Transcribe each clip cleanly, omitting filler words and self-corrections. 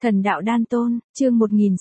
Thần đạo đan tôn, chương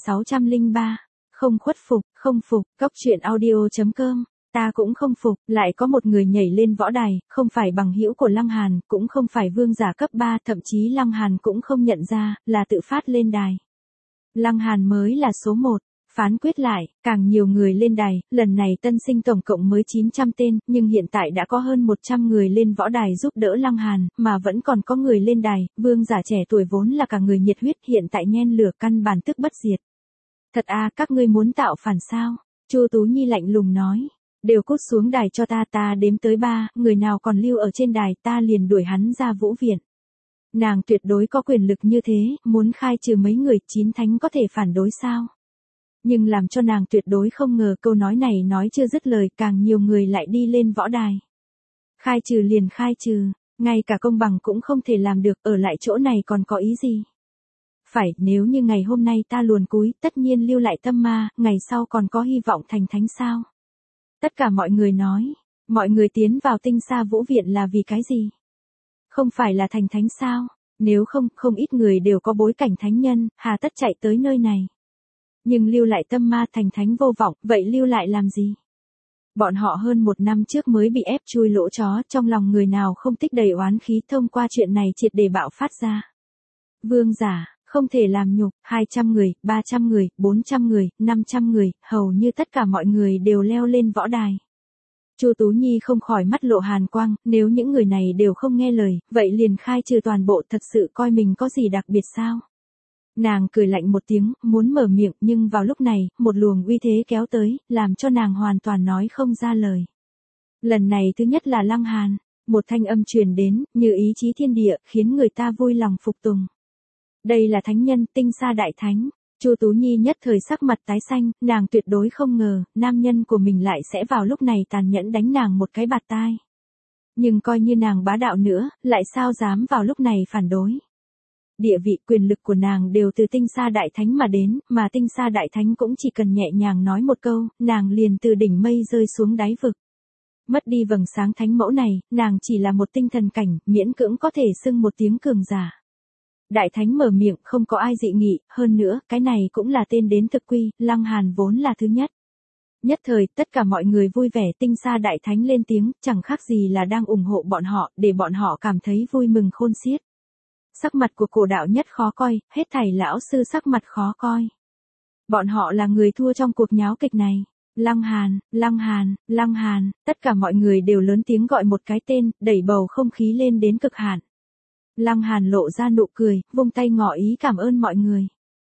1603. Không khuất phục, không phục, Cốc truyện audio.com. Ta cũng không phục, lại có một người nhảy lên võ đài, không phải bằng hữu của Lăng Hàn, cũng không phải vương giả cấp 3, thậm chí Lăng Hàn cũng không nhận ra, là tự phát lên đài. Lăng Hàn mới là số 1. Phán quyết lại, càng nhiều người lên đài, lần này tân sinh tổng cộng mới 900 tên, nhưng hiện tại đã có hơn 100 người lên võ đài giúp đỡ Lăng Hàn, mà vẫn còn có người lên đài, vương giả trẻ tuổi vốn là cả người nhiệt huyết hiện tại nhen lửa căn bản tức bất diệt. Thật à, các ngươi muốn tạo phản sao? Chu Tú Nhi lạnh lùng nói. Đều cút xuống đài cho ta đếm tới 3, người nào còn lưu ở trên đài ta liền đuổi hắn ra vũ viện. Nàng tuyệt đối có quyền lực như thế, muốn khai trừ mấy người 9 thánh có thể phản đối sao? Nhưng làm cho nàng tuyệt đối không ngờ câu nói này nói chưa dứt lời càng nhiều người lại đi lên võ đài. Khai trừ liền khai trừ, ngay cả công bằng cũng không thể làm được, ở lại chỗ này còn có ý gì? Phải, nếu như ngày hôm nay ta luồn cúi, tất nhiên lưu lại tâm ma, ngày sau còn có hy vọng thành thánh sao? Tất cả mọi người nói, mọi người tiến vào tinh sa vũ viện là vì cái gì? Không phải là thành thánh sao? Nếu không, không ít người đều có bối cảnh thánh nhân, hà tất chạy tới nơi này. Nhưng lưu lại tâm ma thành thánh vô vọng, vậy lưu lại làm gì? Bọn họ hơn 1 năm trước mới bị ép chui lỗ chó, trong lòng người nào không tích đầy oán khí thông qua chuyện này triệt để bạo phát ra. Vương giả, không thể làm nhục, 200 người, 300 người, 400 người, 500 người, hầu như tất cả mọi người đều leo lên võ đài. Chu Tú Nhi không khỏi mắt lộ hàn quang, nếu những người này đều không nghe lời, vậy liền khai trừ toàn bộ, thật sự coi mình có gì đặc biệt sao? Nàng cười lạnh một tiếng, muốn mở miệng, nhưng vào lúc này, một luồng uy thế kéo tới, làm cho nàng hoàn toàn nói không ra lời. Lần này thứ nhất là Lăng Hàn, một thanh âm truyền đến, như ý chí thiên địa, khiến người ta vui lòng phục tùng. Đây là thánh nhân, tinh sa đại thánh. Chu Tú Nhi nhất thời sắc mặt tái xanh, nàng tuyệt đối không ngờ, nam nhân của mình lại sẽ vào lúc này tàn nhẫn đánh nàng một cái bạt tai. Nhưng coi như nàng bá đạo nữa, lại sao dám vào lúc này phản đối. Địa vị quyền lực của nàng đều từ tinh sa đại thánh mà đến, mà tinh sa đại thánh cũng chỉ cần nhẹ nhàng nói một câu, nàng liền từ đỉnh mây rơi xuống đáy vực. Mất đi vầng sáng thánh mẫu này, nàng chỉ là một tinh thần cảnh, miễn cưỡng có thể xưng một tiếng cường giả. Đại thánh mở miệng không có ai dị nghị, hơn nữa, cái này cũng là tên đến thực quy, Lăng Hàn vốn là thứ nhất. Nhất thời, tất cả mọi người vui vẻ, tinh sa đại thánh lên tiếng, chẳng khác gì là đang ủng hộ bọn họ, để bọn họ cảm thấy vui mừng khôn xiết. Sắc mặt của cổ đạo nhất khó coi, hết thảy lão sư sắc mặt khó coi. Bọn họ là người thua trong cuộc nháo kịch này. Lăng Hàn, Lăng Hàn, Lăng Hàn, tất cả mọi người đều lớn tiếng gọi một cái tên, đẩy bầu không khí lên đến cực hạn. Lăng Hàn lộ ra nụ cười, vung tay ngỏ ý cảm ơn mọi người.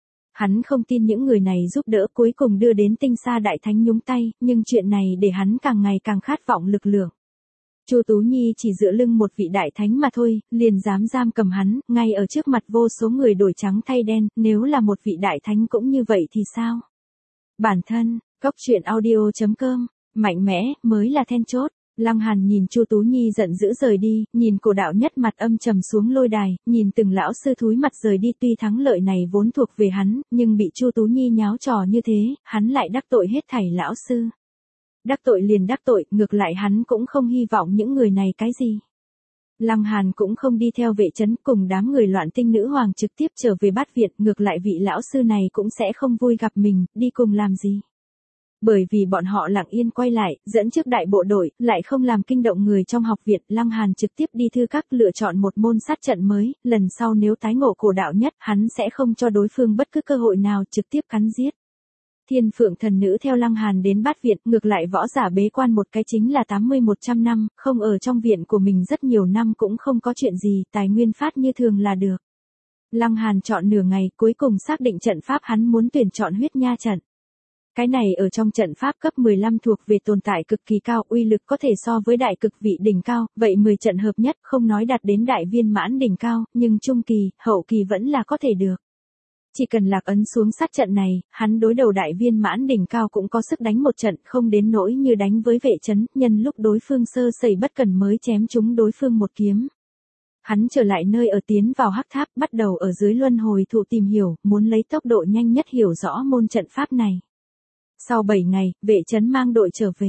Hắn không tin những người này giúp đỡ cuối cùng đưa đến tinh sa đại thánh nhúng tay, nhưng chuyện này để hắn càng ngày càng khát vọng lực lượng. Chu Tú Nhi chỉ dựa lưng một vị đại thánh mà thôi, liền dám giam cầm hắn, ngay ở trước mặt vô số người đổi trắng thay đen, nếu là một vị đại thánh cũng như vậy thì sao? Bản thân, Cốc truyện audio.com, mạnh mẽ, mới là then chốt. Lăng Hàn nhìn Chu Tú Nhi giận dữ rời đi, nhìn cổ đạo nhất mặt âm trầm xuống lôi đài, nhìn từng lão sư thúi mặt rời đi, tuy thắng lợi này vốn thuộc về hắn, nhưng bị Chu Tú Nhi nháo trò như thế, hắn lại đắc tội hết thảy lão sư. Đắc tội liền đắc tội, ngược lại hắn cũng không hy vọng những người này cái gì. Lăng Hàn cũng không đi theo vệ trấn cùng đám người loạn tinh nữ hoàng trực tiếp trở về Bát Viện, ngược lại vị lão sư này cũng sẽ không vui gặp mình, đi cùng làm gì. Bởi vì bọn họ lặng yên quay lại, dẫn trước đại bộ đội, lại không làm kinh động người trong học viện, Lăng Hàn trực tiếp đi thư các lựa chọn một môn sát trận mới, lần sau nếu tái ngộ cổ đạo nhất, hắn sẽ không cho đối phương bất cứ cơ hội nào trực tiếp cắn giết. Thiên Phượng thần nữ theo Lăng Hàn đến Bát Viện, ngược lại võ giả bế quan một cái chính là 80-100 năm, không ở trong viện của mình rất nhiều năm cũng không có chuyện gì, tài nguyên phát như thường là được. Lăng Hàn chọn nửa ngày, cuối cùng xác định trận pháp hắn muốn tuyển chọn huyết nha trận. Cái này ở trong trận pháp cấp 15 thuộc về tồn tại cực kỳ cao, uy lực có thể so với đại cực vị đỉnh cao, vậy 10 trận hợp nhất không nói đạt đến đại viên mãn đỉnh cao, nhưng trung kỳ, hậu kỳ vẫn là có thể được. Chỉ cần lạc ấn xuống sát trận này, hắn đối đầu đại viên mãn đỉnh cao cũng có sức đánh một trận, không đến nỗi như đánh với vệ trấn, nhân lúc đối phương sơ sẩy bất cẩn mới chém trúng đối phương một kiếm. Hắn trở lại nơi ở tiến vào hắc tháp, bắt đầu ở dưới luân hồi thụ tìm hiểu, muốn lấy tốc độ nhanh nhất hiểu rõ môn trận pháp này. Sau 7 ngày, vệ trấn mang đội trở về.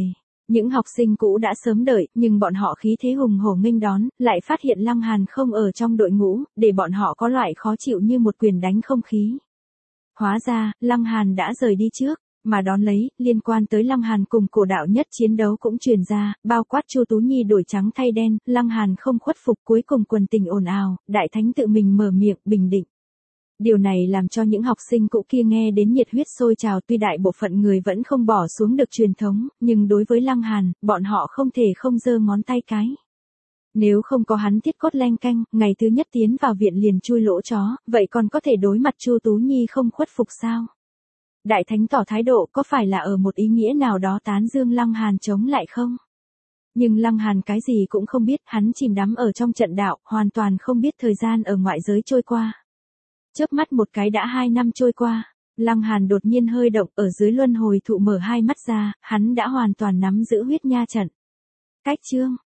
Những học sinh cũ đã sớm đợi, nhưng bọn họ khí thế hùng hổ nghênh đón, lại phát hiện Lăng Hàn không ở trong đội ngũ, để bọn họ có loại khó chịu như một quyền đánh không khí. Hóa ra, Lăng Hàn đã rời đi trước, mà đón lấy, liên quan tới Lăng Hàn cùng Cổ Đạo Nhất chiến đấu cũng truyền ra, bao quát Chu Tú Nhi đổi trắng thay đen, Lăng Hàn không khuất phục, cuối cùng quần tình ồn ào, Đại Thánh tự mình mở miệng bình định. Điều này làm cho những học sinh cũ kia nghe đến nhiệt huyết sôi trào, tuy đại bộ phận người vẫn không bỏ xuống được truyền thống, nhưng đối với Lăng Hàn, bọn họ không thể không giơ ngón tay cái. Nếu không có hắn thiết cốt leng canh, ngày thứ nhất tiến vào viện liền chui lỗ chó, vậy còn có thể đối mặt Chu Tú Nhi không khuất phục sao? Đại Thánh tỏ thái độ có phải là ở một ý nghĩa nào đó tán dương Lăng Hàn chống lại không? Nhưng Lăng Hàn cái gì cũng không biết, hắn chìm đắm ở trong trận đạo, hoàn toàn không biết thời gian ở ngoại giới trôi qua. Chớp mắt một cái đã 2 năm trôi qua, Lăng Hàn đột nhiên hơi động, ở dưới luân hồi thụ mở hai mắt ra, hắn đã hoàn toàn nắm giữ huyết nha trận. Cách chương